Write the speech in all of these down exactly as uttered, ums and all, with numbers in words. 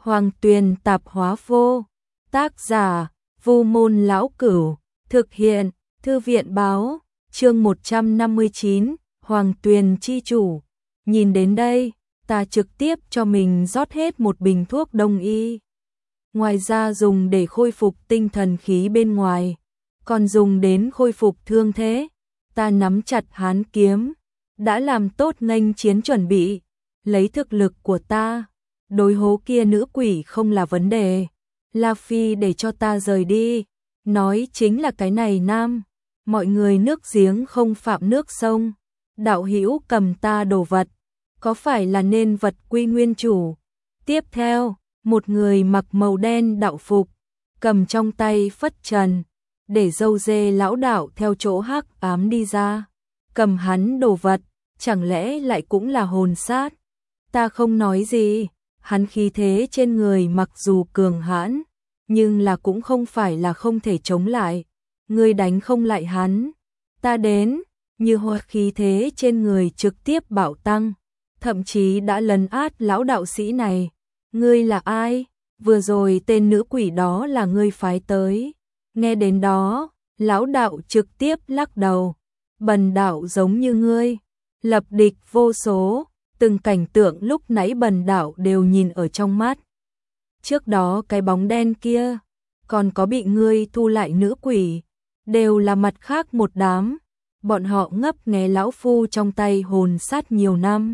Hoàng Tuyền Tạp Hóa Vô. Tác giả: Vu Môn Lão Cửu. Thực hiện: Thư viện Báo. Chương một trăm năm mươi chín, Hoàng Tuyền chi chủ. Nhìn đến đây, ta trực tiếp cho mình rót hết một bình thuốc đông y. Ngoài ra dùng để khôi phục tinh thần khí bên ngoài, còn dùng đến khôi phục thương thế. Ta nắm chặt hán kiếm, đã làm tốt nghênh chiến chuẩn bị. Lấy thực lực của ta, đối hố kia nữ quỷ không là vấn đề. La Phi để cho ta rời đi, nói chính là cái này nam. Mọi người nước giếng không phạm nước sông. Đạo hữu cầm ta đồ vật, có phải là nên vật quy nguyên chủ? Tiếp theo, một người mặc màu đen đạo phục, cầm trong tay phất trần, để dâu dê lão đạo theo chỗ hắc ám đi ra. Cầm hắn đồ vật, chẳng lẽ lại cũng là hồn sát? Ta không nói gì, hắn khí thế trên người mặc dù cường hãn, nhưng là cũng không phải là không thể chống lại. Ngươi đánh không lại hắn, ta đến. Như hoa khí thế trên người trực tiếp bạo tăng, thậm chí đã lấn át lão đạo sĩ này. Ngươi là ai? Vừa rồi tên nữ quỷ đó là ngươi phái tới. Nghe đến đó, lão đạo trực tiếp lắc đầu. Bần đạo giống như ngươi, lập địch vô số, từng cảnh tượng lúc nãy bần đạo đều nhìn ở trong mắt. Trước đó cái bóng đen kia, còn có bị ngươi thu lại nữ quỷ, đều là mặt khác một đám. Bọn họ ngấp nghé lão phu trong tay hồn sát nhiều năm.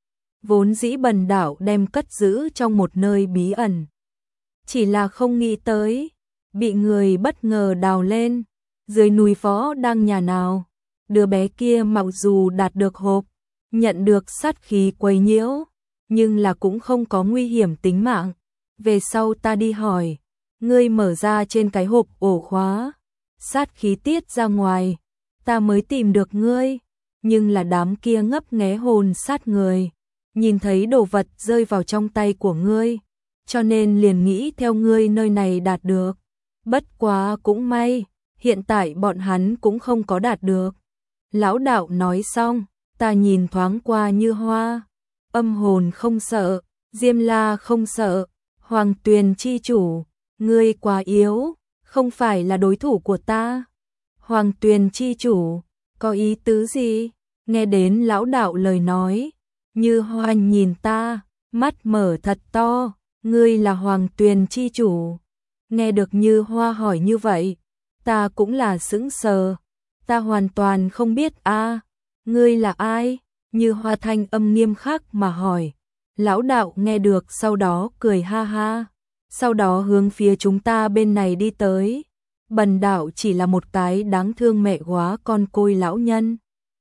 Vốn dĩ bần đạo đem cất giữ trong một nơi bí ẩn. Chỉ là không nghĩ tới, bị người bất ngờ đào lên. Dưới núi phó đang nhà nào, đứa bé kia mặc dù đạt được hộp, nhận được sát khí quấy nhiễu, nhưng là cũng không có nguy hiểm tính mạng. Về sau ta đi hỏi, ngươi mở ra trên cái hộp ổ khóa, sát khí tiết ra ngoài, ta mới tìm được ngươi. Nhưng là đám kia ngấp nghé hồn sát người, nhìn thấy đồ vật rơi vào trong tay của ngươi, cho nên liền nghĩ theo ngươi nơi này đạt được. Bất quá cũng may, hiện tại bọn hắn cũng không có đạt được. Lão đạo nói xong, ta nhìn thoáng qua Như Hoa. Âm hồn không sợ, Diêm La không sợ, Hoàng Tuyền chi chủ, ngươi quá yếu, không phải là đối thủ của ta. Hoàng Tuyền chi chủ, có ý tứ gì? Nghe đến lão đạo lời nói, Như Hoa nhìn ta, mắt mở thật to. Ngươi là Hoàng Tuyền chi chủ? Nghe được Như Hoa hỏi như vậy, ta cũng là sững sờ. Ta hoàn toàn không biết a. À, ngươi là ai? Như Hoa thanh âm nghiêm khắc mà hỏi. Lão đạo nghe được sau đó cười ha ha, sau đó hướng phía chúng ta bên này đi tới. Bần đạo chỉ là một cái đáng thương mẹ góa con côi lão nhân.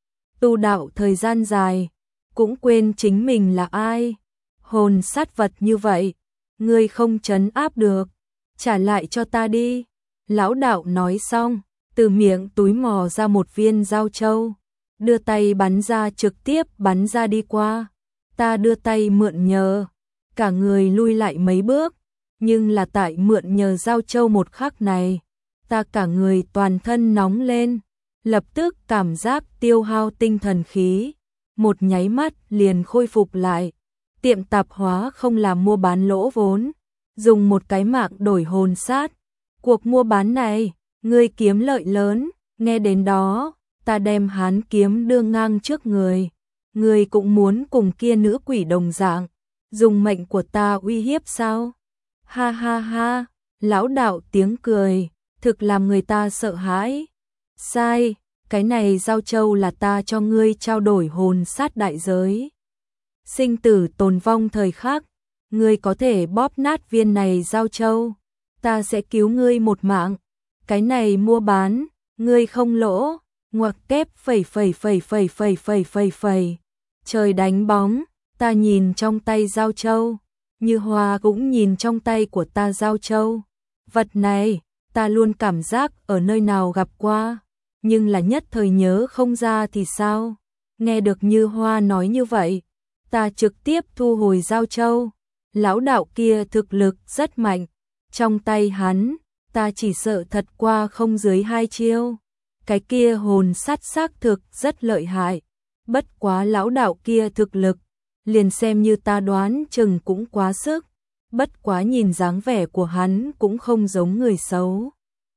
Tu đạo thời gian dài, cũng quên chính mình là ai. Hồn sát vật như vậy, ngươi không trấn áp được, trả lại cho ta đi. Lão đạo nói xong, từ miệng túi mò ra một viên dao châu, đưa tay bắn ra, trực tiếp bắn ra đi qua. Ta đưa tay mượn nhờ, cả người lui lại mấy bước, nhưng là tại mượn nhờ dao châu một khắc này, ta cả người toàn thân nóng lên, lập tức cảm giác tiêu hao tinh thần khí, một nháy mắt liền khôi phục lại. Tiệm tạp hóa không làm mua bán lỗ vốn, dùng một cái mạng đổi hồn sát. Cuộc mua bán này, ngươi kiếm lợi lớn. Nghe đến đó, ta đem hán kiếm đưa ngang trước người. Ngươi cũng muốn cùng kia nữ quỷ đồng dạng, dùng mệnh của ta uy hiếp sao? Ha ha ha, lão đạo tiếng cười, thực làm người ta sợ hãi. Sai, cái này giao châu là ta cho ngươi trao đổi hồn sát đại giới. Sinh tử tồn vong thời khắc, ngươi có thể bóp nát viên này giao châu, ta sẽ cứu ngươi một mạng. Cái này mua bán, ngươi không lỗ. Ngoặc kép phẩy phẩy phẩy phẩy phẩy phẩy phẩy phẩy. Trời đánh bóng, ta nhìn trong tay giao châu, Như Hoa cũng nhìn trong tay của ta giao châu. Vật này, ta luôn cảm giác ở nơi nào gặp qua, nhưng là nhất thời nhớ không ra thì sao? Nghe được Như Hoa nói như vậy, ta trực tiếp thu hồi giao châu. Lão đạo kia thực lực rất mạnh, trong tay hắn, ta chỉ sợ thật qua không dưới hai chiêu. Cái kia hồn sát xác thực rất lợi hại, bất quá lão đạo kia thực lực, liền xem như ta đoán chừng cũng quá sức. bất quá nhìn dáng vẻ của hắn cũng không giống người xấu.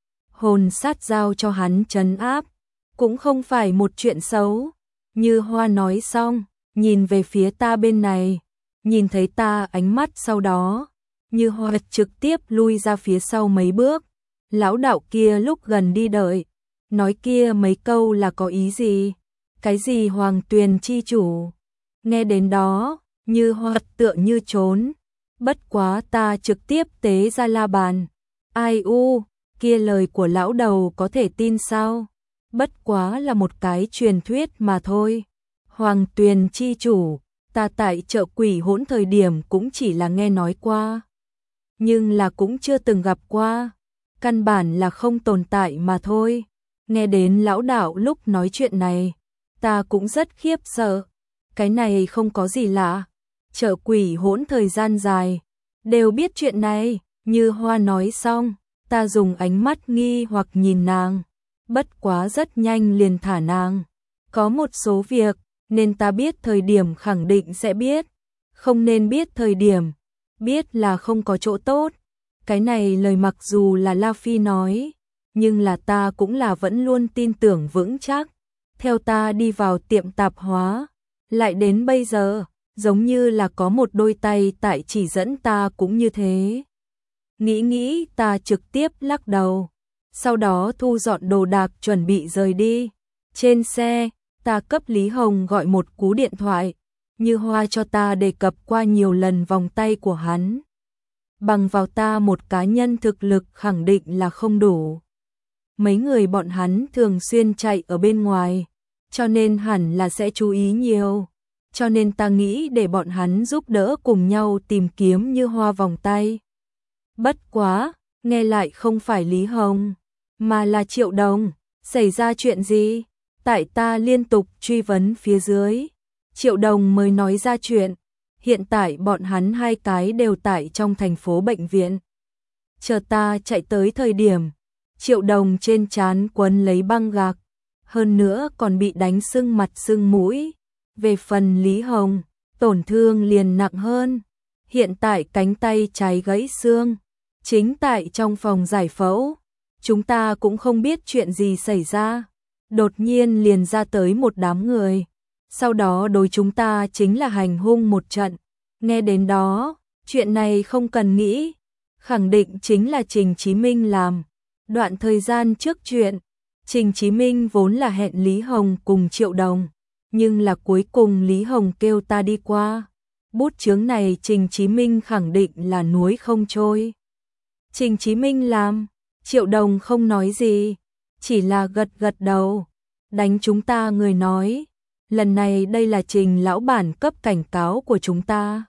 Hồn sát giao cho hắn trấn áp, cũng không phải một chuyện xấu. Như Hoa nói xong, nhìn về phía ta bên này, nhìn thấy ta ánh mắt sau đó, Như Hoa trực tiếp lui ra phía sau mấy bước. Lão đạo kia lúc gần đi đợi, nói kia mấy câu là có ý gì? Cái gì Hoàng Tuyền chi chủ? Nghe đến đó, Như Hoa tựa như trốn. Bất quá ta trực tiếp tế ra la bàn. Ai u, kia lời của lão đầu có thể tin sao? Bất quá là một cái truyền thuyết mà thôi. Hoàng Tuyền chi chủ, ta tại chợ Quỷ Hỗn thời điểm cũng chỉ là nghe nói qua, nhưng là cũng chưa từng gặp qua, căn bản là không tồn tại mà thôi. Nghe đến lão đạo lúc nói chuyện này, ta cũng rất khiếp sợ. Cái này không có gì lạ, chợ Quỷ Hỗn thời gian dài đều biết chuyện này. Như Hoa nói xong, ta dùng ánh mắt nghi hoặc nhìn nàng, bất quá rất nhanh liền thả nàng. Có một số việc nên ta biết thời điểm khẳng định sẽ biết, không nên biết thời điểm, biết là không có chỗ tốt. Cái này lời mặc dù là La Phi nói, nhưng là ta cũng là vẫn luôn tin tưởng vững chắc. Theo ta đi vào tiệm tạp hóa, lại đến bây giờ, giống như là có một đôi tay tại chỉ dẫn ta cũng như thế. Nghĩ nghĩ ta trực tiếp lắc đầu, sau đó thu dọn đồ đạc chuẩn bị rời đi. Trên xe, ta cấp Lý Hồng gọi một cú điện thoại, Như Hoa cho ta đề cập qua nhiều lần vòng tay của hắn. Bằng vào ta một cá nhân thực lực khẳng định là không đủ. Mấy người bọn hắn thường xuyên chạy ở bên ngoài, cho nên hẳn là sẽ chú ý nhiều. Cho nên ta nghĩ để bọn hắn giúp đỡ cùng nhau tìm kiếm Như Hoa vòng tay. Bất quá, nghe lại không phải Lý Hồng, mà là Triệu Đồng. Xảy ra chuyện gì? Tại ta liên tục truy vấn phía dưới, Triệu Đồng mới nói ra chuyện. Hiện tại bọn hắn hai cái đều tại trong thành phố bệnh viện. Chờ ta chạy tới thời điểm, Triệu Đồng trên trán quấn lấy băng gạc, hơn nữa còn bị đánh sưng mặt sưng mũi. Về phần Lý Hồng, tổn thương liền nặng hơn. Hiện tại cánh tay trái gãy xương, chính tại trong phòng giải phẫu. Chúng ta cũng không biết chuyện gì xảy ra, đột nhiên liền ra tới một đám người, sau đó đối chúng ta chính là hành hung một trận. Nghe đến đó, chuyện này không cần nghĩ, khẳng định chính là Trình Chí Minh làm. Đoạn thời gian trước chuyện, Trình Chí Minh vốn là hẹn Lý Hồng cùng Triệu Đồng, nhưng là cuối cùng Lý Hồng kêu ta đi qua. Bút chướng này Trình Chí Minh khẳng định là núi không trôi. Trình Chí Minh làm, Triệu Đồng không nói gì, chỉ là gật gật đầu. Đánh chúng ta người nói, lần này đây là Trình lão bản cấp cảnh cáo của chúng ta.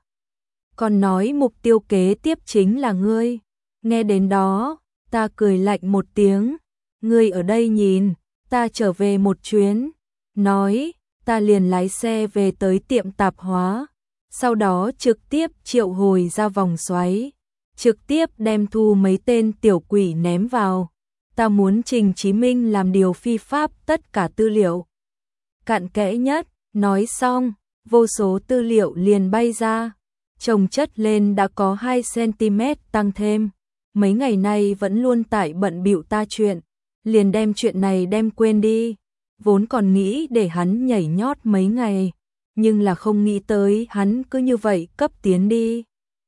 Còn nói mục tiêu kế tiếp chính là ngươi. Nghe đến đó, ta cười lạnh một tiếng. Ngươi ở đây nhìn, ta trở về một chuyến. Nói, ta liền lái xe về tới tiệm tạp hóa. Sau đó trực tiếp triệu hồi ra vòng xoáy, trực tiếp đem thu mấy tên tiểu quỷ ném vào. Ta muốn Trình Chí Minh làm điều phi pháp tất cả tư liệu. Cặn kẽ nhất, nói xong, vô số tư liệu liền bay ra, chồng chất lên đã có hai xăng-ti-mét tăng thêm. Mấy ngày nay vẫn luôn tại bận bịu ta chuyện, liền đem chuyện này đem quên đi. Vốn còn nghĩ để hắn nhảy nhót mấy ngày, nhưng là không nghĩ tới hắn cứ như vậy cấp tiến đi.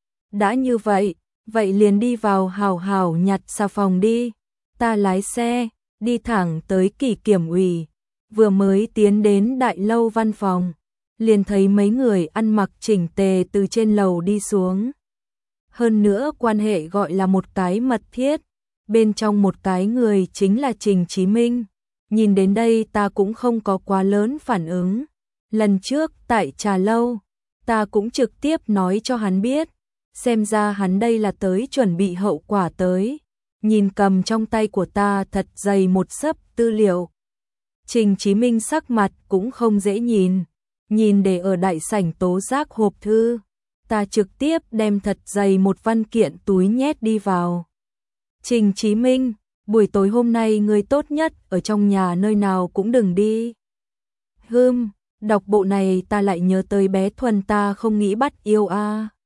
Đã như vậy, vậy liền đi vào hào hào nhặt xà phòng đi. Ta lái xe, đi thẳng tới Kỷ Kiểm ủy, vừa mới tiến đến đại lâu văn phòng, liền thấy mấy người ăn mặc chỉnh tề từ trên lầu đi xuống. Hơn nữa quan hệ gọi là một cái mật thiết, bên trong một cái người chính là Trình Chí Minh. Nhìn đến đây ta cũng không có quá lớn phản ứng. Lần trước tại trà lâu, ta cũng trực tiếp nói cho hắn biết, xem ra hắn đây là tới chuẩn bị hậu quả tới. Nhìn cầm trong tay của ta thật dày một xấp tư liệu. Trình Chí Minh sắc mặt cũng không dễ nhìn, nhìn để ở đại sảnh tố giác hộp thư. Ta trực tiếp đem thật dày một văn kiện túi nhét đi vào. Trình Chí Minh, buổi tối hôm nay người tốt nhất ở trong nhà nơi nào cũng đừng đi. Hừm, đọc bộ này ta lại nhớ tới bé Thuần ta không nghĩ bắt yêu a. À.